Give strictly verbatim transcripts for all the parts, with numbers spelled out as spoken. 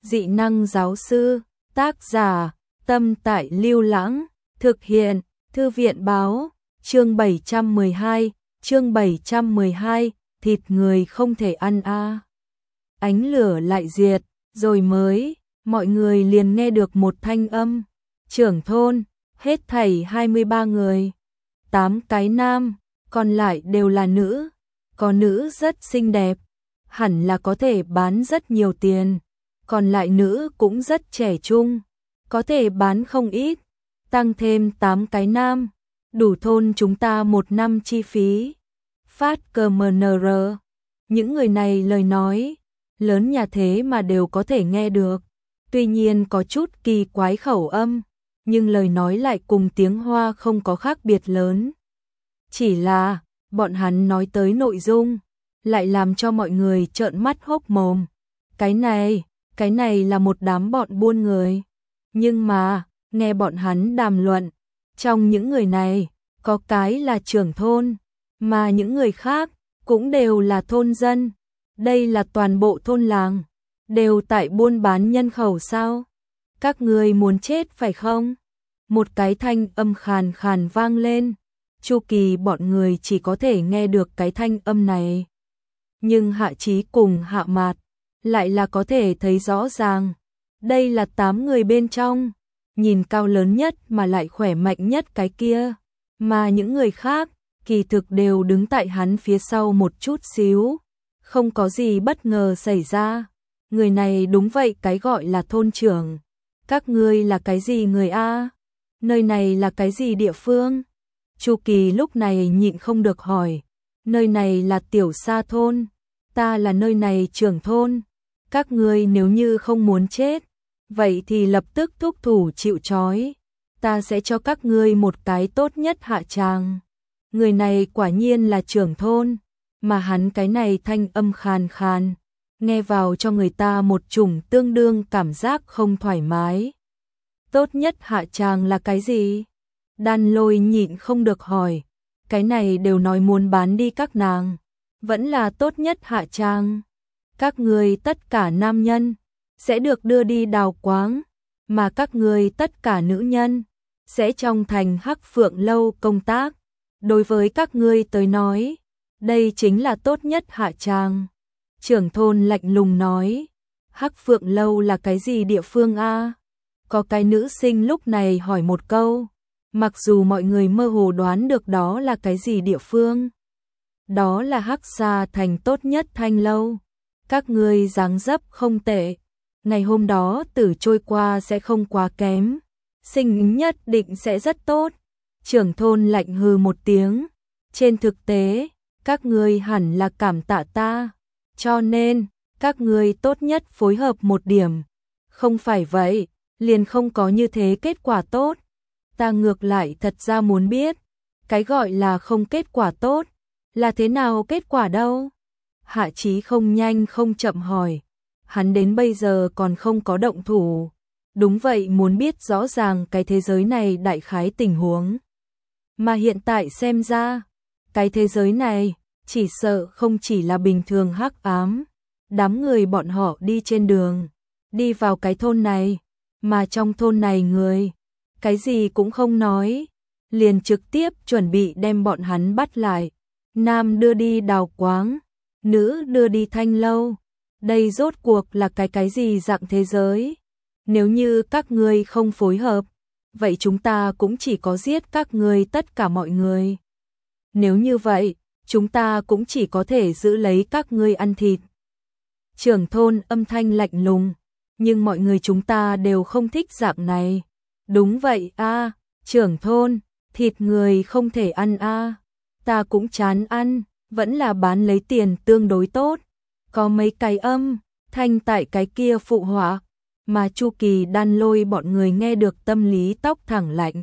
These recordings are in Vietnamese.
Dị năng giáo sư, tác giả, Tâm Tại Lưu Lãng, thực hiện, Thư viện báo, chương bảy trăm mười hai, chương bảy trăm mười hai, thịt người không thể ăn a. À. Ánh lửa lại diệt, rồi mới, mọi người liền nghe được một thanh âm, trưởng thôn, hết thảy hai mươi ba người, tám cái nam, còn lại đều là nữ, có nữ rất xinh đẹp, hẳn là có thể bán rất nhiều tiền, còn lại nữ cũng rất trẻ trung, có thể bán không ít, tăng thêm tám cái nam, đủ thôn chúng ta một năm chi phí. Phát cờ em en rờ, những người này lời nói, lớn nhà thế mà đều có thể nghe được, tuy nhiên có chút kỳ quái khẩu âm, nhưng lời nói lại cùng tiếng Hoa không có khác biệt lớn. Chỉ là, bọn hắn nói tới nội dung, lại làm cho mọi người trợn mắt hốc mồm. Cái này, cái này là một đám bọn buôn người. Nhưng mà, nghe bọn hắn đàm luận, trong những người này, có cái là trưởng thôn, mà những người khác cũng đều là thôn dân. Đây là toàn bộ thôn làng, đều tại buôn bán nhân khẩu sao? Các người muốn chết phải không? Một cái thanh âm khàn khàn vang lên. Chu Kỳ bọn người chỉ có thể nghe được cái thanh âm này. Nhưng Hạ Chí cùng Hạ Mạt lại là có thể thấy rõ ràng. Đây là tám người bên trong, nhìn cao lớn nhất mà lại khỏe mạnh nhất cái kia. Mà những người khác, kỳ thực đều đứng tại hắn phía sau một chút xíu. Không có gì bất ngờ xảy ra. Người này đúng vậy cái gọi là thôn trưởng. Các ngươi là cái gì người A? Nơi này là cái gì địa phương? Chu Kỳ lúc này nhịn không được hỏi. Nơi này là Tiểu Sa thôn. Ta là nơi này trưởng thôn. Các ngươi nếu như không muốn chết, vậy thì lập tức thúc thủ chịu trói. Ta sẽ cho các ngươi một cái tốt nhất hạ tràng. Người này quả nhiên là trưởng thôn, mà hắn cái này thanh âm khàn khàn, nghe vào cho người ta một chủng tương đương cảm giác không thoải mái. Tốt nhất hạ tràng là cái gì? Đan Lôi nhịn không được hỏi, cái này đều nói muốn bán đi các nàng, vẫn là tốt nhất hạ tràng. Các người tất cả nam nhân sẽ được đưa đi đào quáng, mà các người tất cả nữ nhân sẽ trong thành Hắc Phượng lâu công tác. Đối với các ngươi tới nói, đây chính là tốt nhất hạ tràng. Trưởng thôn lạnh lùng nói, Hắc Phượng lâu là cái gì địa phương a? Có cái nữ sinh lúc này hỏi một câu, mặc dù mọi người mơ hồ đoán được đó là cái gì địa phương. Đó là Hắc Sa thành tốt nhất thanh lâu. Các ngươi dáng dấp không tệ, ngày hôm đó tử trôi qua sẽ không quá kém, sinh nhất định sẽ rất tốt. Trưởng thôn lạnh hừ một tiếng, trên thực tế, các ngươi hẳn là cảm tạ ta, cho nên, các ngươi tốt nhất phối hợp một điểm. Không phải vậy, liền không có như thế kết quả tốt. Ta ngược lại thật ra muốn biết, cái gọi là không kết quả tốt, là thế nào kết quả đâu? Hạ Chí không nhanh không chậm hỏi, hắn đến bây giờ còn không có động thủ. Đúng vậy, muốn biết rõ ràng cái thế giới này đại khái tình huống. Mà hiện tại xem ra, cái thế giới này chỉ sợ không chỉ là bình thường hắc ám. Đám người bọn họ đi trên đường, đi vào cái thôn này, mà trong thôn này người, cái gì cũng không nói, liền trực tiếp chuẩn bị đem bọn hắn bắt lại. Nam đưa đi đào quáng, nữ đưa đi thanh lâu. Đây rốt cuộc là cái cái gì dạng thế giới? Nếu như các ngươi không phối hợp, vậy chúng ta cũng chỉ có giết các ngươi tất cả mọi người. Nếu như vậy, chúng ta cũng chỉ có thể giữ lấy các ngươi ăn thịt. Trưởng thôn âm thanh lạnh lùng, nhưng mọi người chúng ta đều không thích dạng này. Đúng vậy a, trưởng thôn, thịt người không thể ăn a. Ta cũng chán ăn, vẫn là bán lấy tiền tương đối tốt. Có mấy cái âm thanh tại cái kia phụ họa, mà Chu Kỳ Đan Lôi bọn người nghe được tâm lý tóc thẳng lạnh.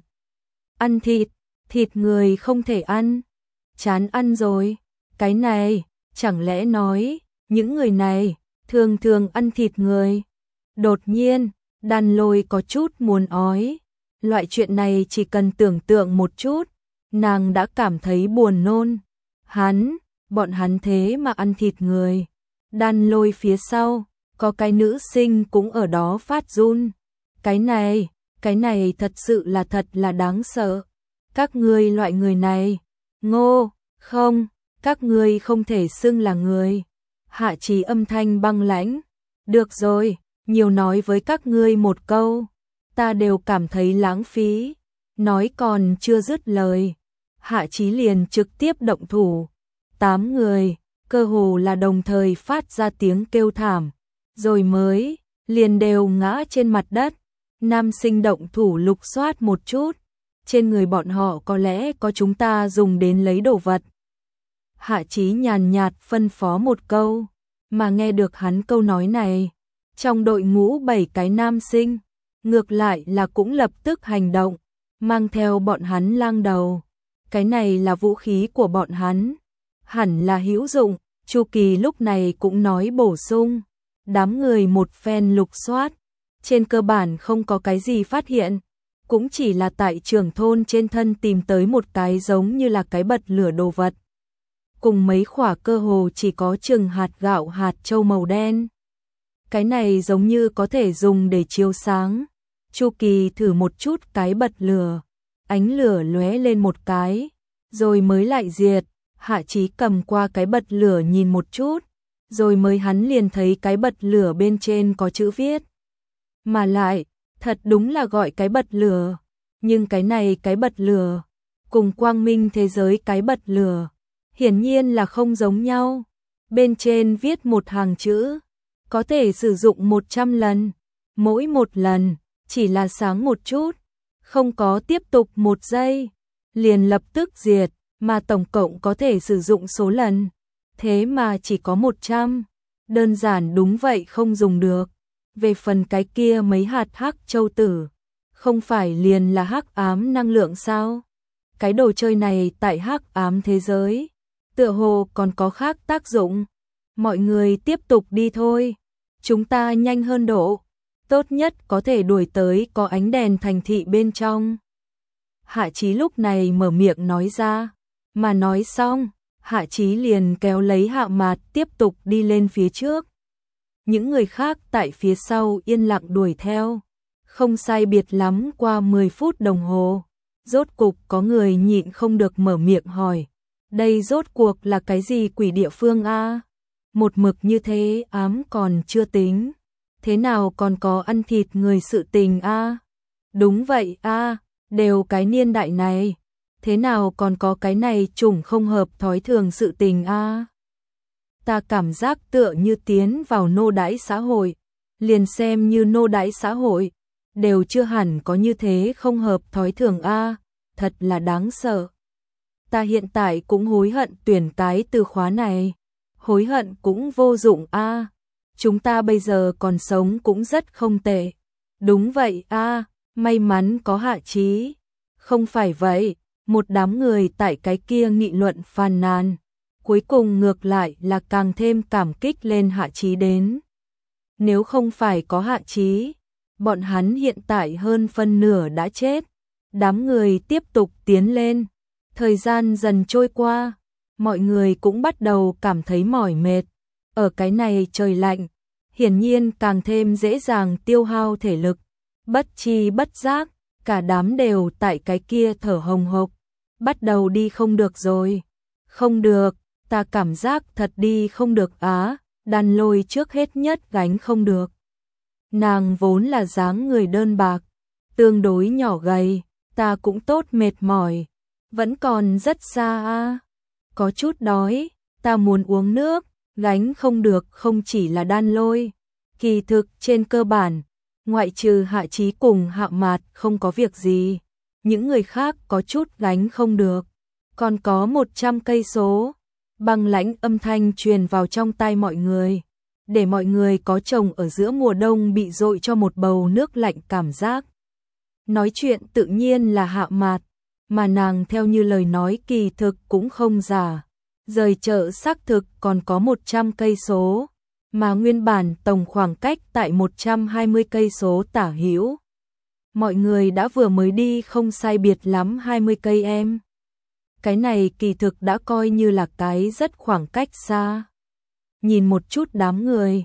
Ăn thịt, thịt người không thể ăn. Chán ăn rồi, cái này, chẳng lẽ nói, những người này thường thường ăn thịt người. Đột nhiên, Đan Lôi có chút muốn ói. Loại chuyện này chỉ cần tưởng tượng một chút, nàng đã cảm thấy buồn nôn. Hắn, bọn hắn thế mà ăn thịt người. Đan Lôi phía sau, có cái nữ sinh cũng ở đó phát run. Cái này, cái này thật sự là thật là đáng sợ. Các ngươi loại người này, ngô, không, các ngươi không thể xưng là người. Hạ Chí âm thanh băng lãnh. Được rồi, nhiều nói với các ngươi một câu, ta đều cảm thấy lãng phí. Nói còn chưa dứt lời, Hạ Chí liền trực tiếp động thủ. Tám người, cơ hồ là đồng thời phát ra tiếng kêu thảm, rồi mới, liền đều ngã trên mặt đất. Nam sinh động thủ lục soát một chút, trên người bọn họ có lẽ có chúng ta dùng đến lấy đồ vật. Hạ Chí nhàn nhạt phân phó một câu, mà nghe được hắn câu nói này, trong đội ngũ bảy cái nam sinh, ngược lại là cũng lập tức hành động, mang theo bọn hắn lang đầu. Cái này là vũ khí của bọn hắn, hẳn là hữu dụng. Chu Kỳ lúc này cũng nói bổ sung, đám người một phen lục soát, trên cơ bản không có cái gì phát hiện, cũng chỉ là tại trưởng thôn trên thân tìm tới một cái giống như là cái bật lửa đồ vật, cùng mấy khỏa cơ hồ chỉ có chừng hạt gạo hạt châu màu đen. Cái này giống như có thể dùng để chiếu sáng. Chu Kỳ thử một chút cái bật lửa, ánh lửa lóe lên một cái, rồi mới lại diệt. Hạ Chí cầm qua cái bật lửa nhìn một chút, rồi mới hắn liền thấy cái bật lửa bên trên có chữ viết. Mà lại, thật đúng là gọi cái bật lửa, nhưng cái này cái bật lửa, cùng quang minh thế giới cái bật lửa, hiển nhiên là không giống nhau. Bên trên viết một hàng chữ, có thể sử dụng một trăm lần, mỗi một lần, chỉ là sáng một chút, không có tiếp tục một giây, liền lập tức diệt. Mà tổng cộng có thể sử dụng số lần, thế mà chỉ có một trăm, đơn giản đúng vậy không dùng được. Về phần cái kia mấy hạt hắc châu tử, không phải liền là hắc ám năng lượng sao? Cái đồ chơi này tại hắc ám thế giới, tựa hồ còn có khác tác dụng. Mọi người tiếp tục đi thôi, chúng ta nhanh hơn độ, tốt nhất có thể đuổi tới có ánh đèn thành thị bên trong. Hạ Chí lúc này mở miệng nói ra. Mà nói xong, Hạ Chí liền kéo lấy Hạ Mạt tiếp tục đi lên phía trước. Những người khác tại phía sau yên lặng đuổi theo. Không sai biệt lắm qua mười phút đồng hồ, rốt cục có người nhịn không được mở miệng hỏi. Đây rốt cuộc là cái gì quỷ địa phương a? Một mực như thế ám còn chưa tính, thế nào còn có ăn thịt người sự tình a? Đúng vậy a, đều cái niên đại này, thế nào còn có cái này trùng không hợp thói thường sự tình a? Ta cảm giác tựa như tiến vào nô đãi xã hội, liền xem như nô đãi xã hội, đều chưa hẳn có như thế không hợp thói thường a, thật là đáng sợ. Ta hiện tại cũng hối hận tuyển cái từ khóa này, hối hận cũng vô dụng a. Chúng ta bây giờ còn sống cũng rất không tệ. Đúng vậy a, may mắn có Hạ Chí. Không phải vậy, một đám người tại cái kia nghị luận phàn nàn, cuối cùng ngược lại là càng thêm cảm kích lên Hạ Chí đến. Nếu không phải có Hạ Chí, bọn hắn hiện tại hơn phân nửa đã chết. Đám người tiếp tục tiến lên, thời gian dần trôi qua, mọi người cũng bắt đầu cảm thấy mỏi mệt. Ở cái này trời lạnh, hiển nhiên càng thêm dễ dàng tiêu hao thể lực. Bất chi bất giác, cả đám đều tại cái kia thở hồng hộc, bắt đầu đi không được rồi. Không được, ta cảm giác thật đi không được á, Đan Lôi trước hết nhất gánh không được. Nàng vốn là dáng người đơn bạc, tương đối nhỏ gầy, ta cũng tốt mệt mỏi, vẫn còn rất xa a. Có chút đói, ta muốn uống nước, gánh không được không chỉ là Đan Lôi. Kỳ thực trên cơ bản, ngoại trừ Hạ Chí cùng Hạ Mạt không có việc gì, những người khác có chút gánh không được. Còn có một trăm cây số, băng lãnh âm thanh truyền vào trong tai mọi người, để mọi người có chồng ở giữa mùa đông bị dội cho một bầu nước lạnh cảm giác. Nói chuyện tự nhiên là Hạ Mạt, mà nàng theo như lời nói kỳ thực cũng không giả. Rời chợ xác thực còn có một trăm cây số, mà nguyên bản tổng khoảng cách tại một trăm hai mươi cây số tả hữu. Mọi người đã vừa mới đi không sai biệt lắm hai mươi cây em. Cái này kỳ thực đã coi như là cái rất khoảng cách xa. Nhìn một chút đám người,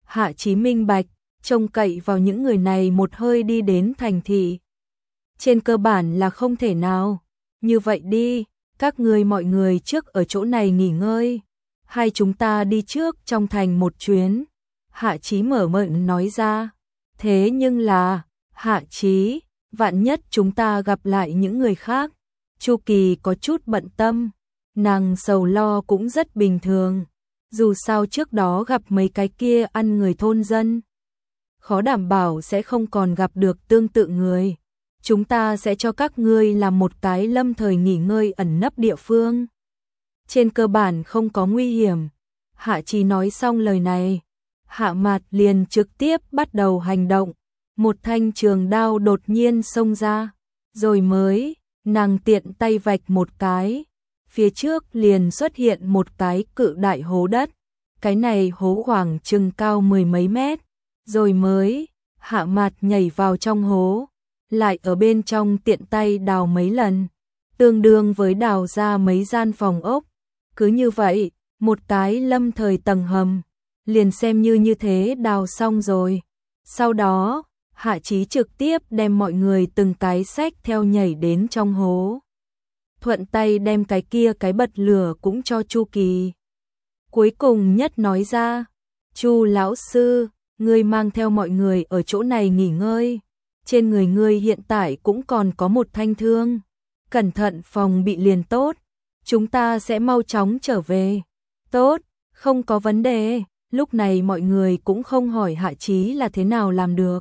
Hạ Chí minh bạch, trông cậy vào những người này một hơi đi đến thành thị. Trên cơ bản là không thể nào. Như vậy đi, các ngươi mọi người trước ở chỗ này nghỉ ngơi. Hai chúng ta đi trước trong thành một chuyến. Hạ Chí mở miệng nói ra. Thế nhưng là, Hạ Chí, vạn nhất chúng ta gặp lại những người khác. Chu Kỳ có chút bận tâm. Nàng sầu lo cũng rất bình thường. Dù sao trước đó gặp mấy cái kia ăn người thôn dân. Khó đảm bảo sẽ không còn gặp được tương tự người. Chúng ta sẽ cho các ngươi làm một cái lâm thời nghỉ ngơi ẩn nấp địa phương. Trên cơ bản không có nguy hiểm. Hạ Chí nói xong lời này, Hạ Mạt liền trực tiếp bắt đầu hành động. Một thanh trường đao đột nhiên xông ra, rồi mới, nàng tiện tay vạch một cái. Phía trước liền xuất hiện một cái cự đại hố đất. Cái này hố khoảng chừng cao mười mấy mét. Rồi mới, Hạ Mạt nhảy vào trong hố, lại ở bên trong tiện tay đào mấy lần, tương đương với đào ra mấy gian phòng ốc. Cứ như vậy, một cái lâm thời tầng hầm, liền xem như như thế đào xong rồi. Sau đó, Hạ Chí trực tiếp đem mọi người từng cái xách theo nhảy đến trong hố. Thuận tay đem cái kia cái bật lửa cũng cho Chu Kỳ. Cuối cùng nhất nói ra, Chu lão sư, ngươi mang theo mọi người ở chỗ này nghỉ ngơi. Trên người ngươi hiện tại cũng còn có một thanh thương. Cẩn thận phòng bị liền tốt. Chúng ta sẽ mau chóng trở về. Tốt, không có vấn đề. Lúc này mọi người cũng không hỏi Hạ Chí là thế nào làm được.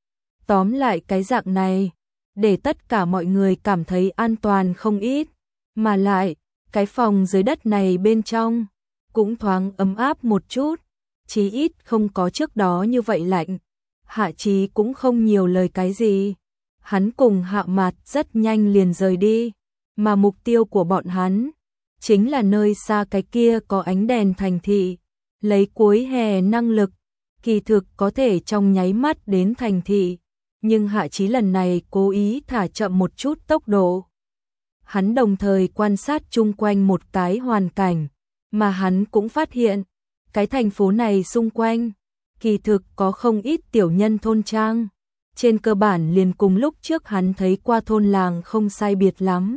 Tóm lại cái dạng này, để tất cả mọi người cảm thấy an toàn không ít. Mà lại, cái phòng dưới đất này bên trong, cũng thoáng ấm áp một chút. Chí ít không có trước đó như vậy lạnh. Hạ Chí cũng không nhiều lời cái gì. Hắn cùng Hạ Mạt rất nhanh liền rời đi. Mà mục tiêu của bọn hắn chính là nơi xa cái kia có ánh đèn thành thị. Lấy cuối hè năng lực, kỳ thực có thể trong nháy mắt đến thành thị. Nhưng Hạ Chí lần này cố ý thả chậm một chút tốc độ. Hắn đồng thời quan sát chung quanh một cái hoàn cảnh, mà hắn cũng phát hiện, cái thành phố này xung quanh, kỳ thực có không ít tiểu nhân thôn trang. Trên cơ bản liền cùng lúc trước hắn thấy qua thôn làng không sai biệt lắm.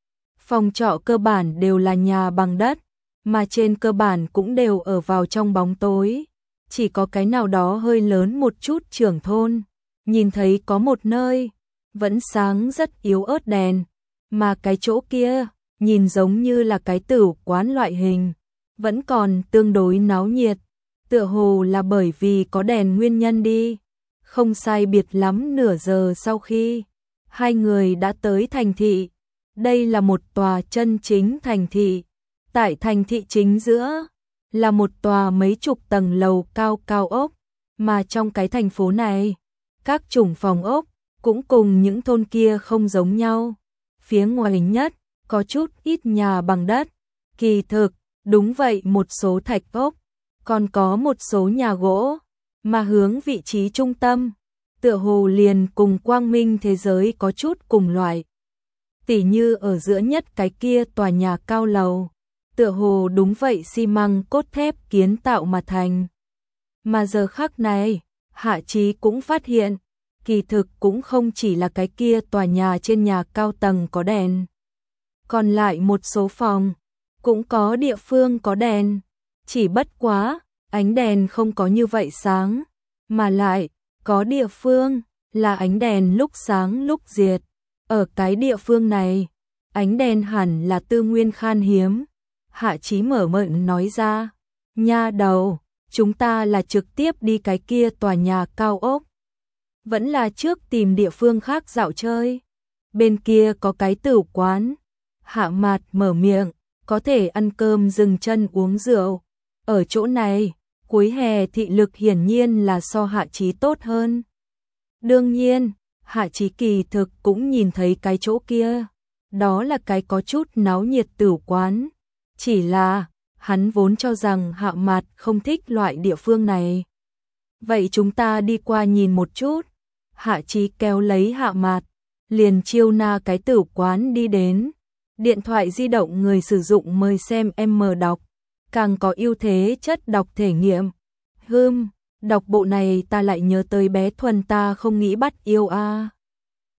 Phòng trọ cơ bản đều là nhà bằng đất, mà trên cơ bản cũng đều ở vào trong bóng tối. Chỉ có cái nào đó hơi lớn một chút trưởng thôn, nhìn thấy có một nơi, vẫn sáng rất yếu ớt đèn, mà cái chỗ kia, nhìn giống như là cái tửu quán loại hình, vẫn còn tương đối náo nhiệt, tựa hồ là bởi vì có đèn nguyên nhân đi. Không sai biệt lắm nửa giờ sau khi, hai người đã tới thành thị. Đây là một tòa chân chính thành thị. Tại thành thị chính giữa, là một tòa mấy chục tầng lầu cao cao ốc, mà trong cái thành phố này, các chủng phòng ốc cũng cùng những thôn kia không giống nhau. Phía ngoài nhất, có chút ít nhà bằng đất. Kỳ thực, đúng vậy một số thạch ốc, còn có một số nhà gỗ, mà hướng vị trí trung tâm, tựa hồ liền cùng quang minh thế giới có chút cùng loại. Tỉ như ở giữa nhất cái kia tòa nhà cao lầu, tựa hồ đúng vậy xi măng cốt thép kiến tạo mà thành. Mà giờ khắc này, Hạ Chí cũng phát hiện, kỳ thực cũng không chỉ là cái kia tòa nhà trên nhà cao tầng có đèn. Còn lại một số phòng, cũng có địa phương có đèn, chỉ bất quá, ánh đèn không có như vậy sáng, mà lại, có địa phương, là ánh đèn lúc sáng lúc diệt. Ở cái địa phương này, ánh đèn hẳn là tư nguyên khan hiếm. Hạ Chí mở miệng nói ra, nha đầu, chúng ta là trực tiếp đi cái kia tòa nhà cao ốc. Vẫn là trước tìm địa phương khác dạo chơi. Bên kia có cái tửu quán. Hạ Mạt mở miệng, có thể ăn cơm dừng chân uống rượu. Ở chỗ này, cuối hè thị lực hiển nhiên là so Hạ Chí tốt hơn. Đương nhiên, Hạ Chí kỳ thực cũng nhìn thấy cái chỗ kia. Đó là cái có chút náo nhiệt tửu quán. Chỉ là, hắn vốn cho rằng Hạ Mạt không thích loại địa phương này. Vậy chúng ta đi qua nhìn một chút. Hạ Chí kéo lấy Hạ Mạt, liền chiêu na cái tửu quán đi đến. Điện thoại di động người sử dụng mời xem em đọc, càng có ưu thế chất đọc thể nghiệm. Hừm, Đọc bộ này ta lại nhớ tới bé Thuần ta không nghĩ bắt yêu a.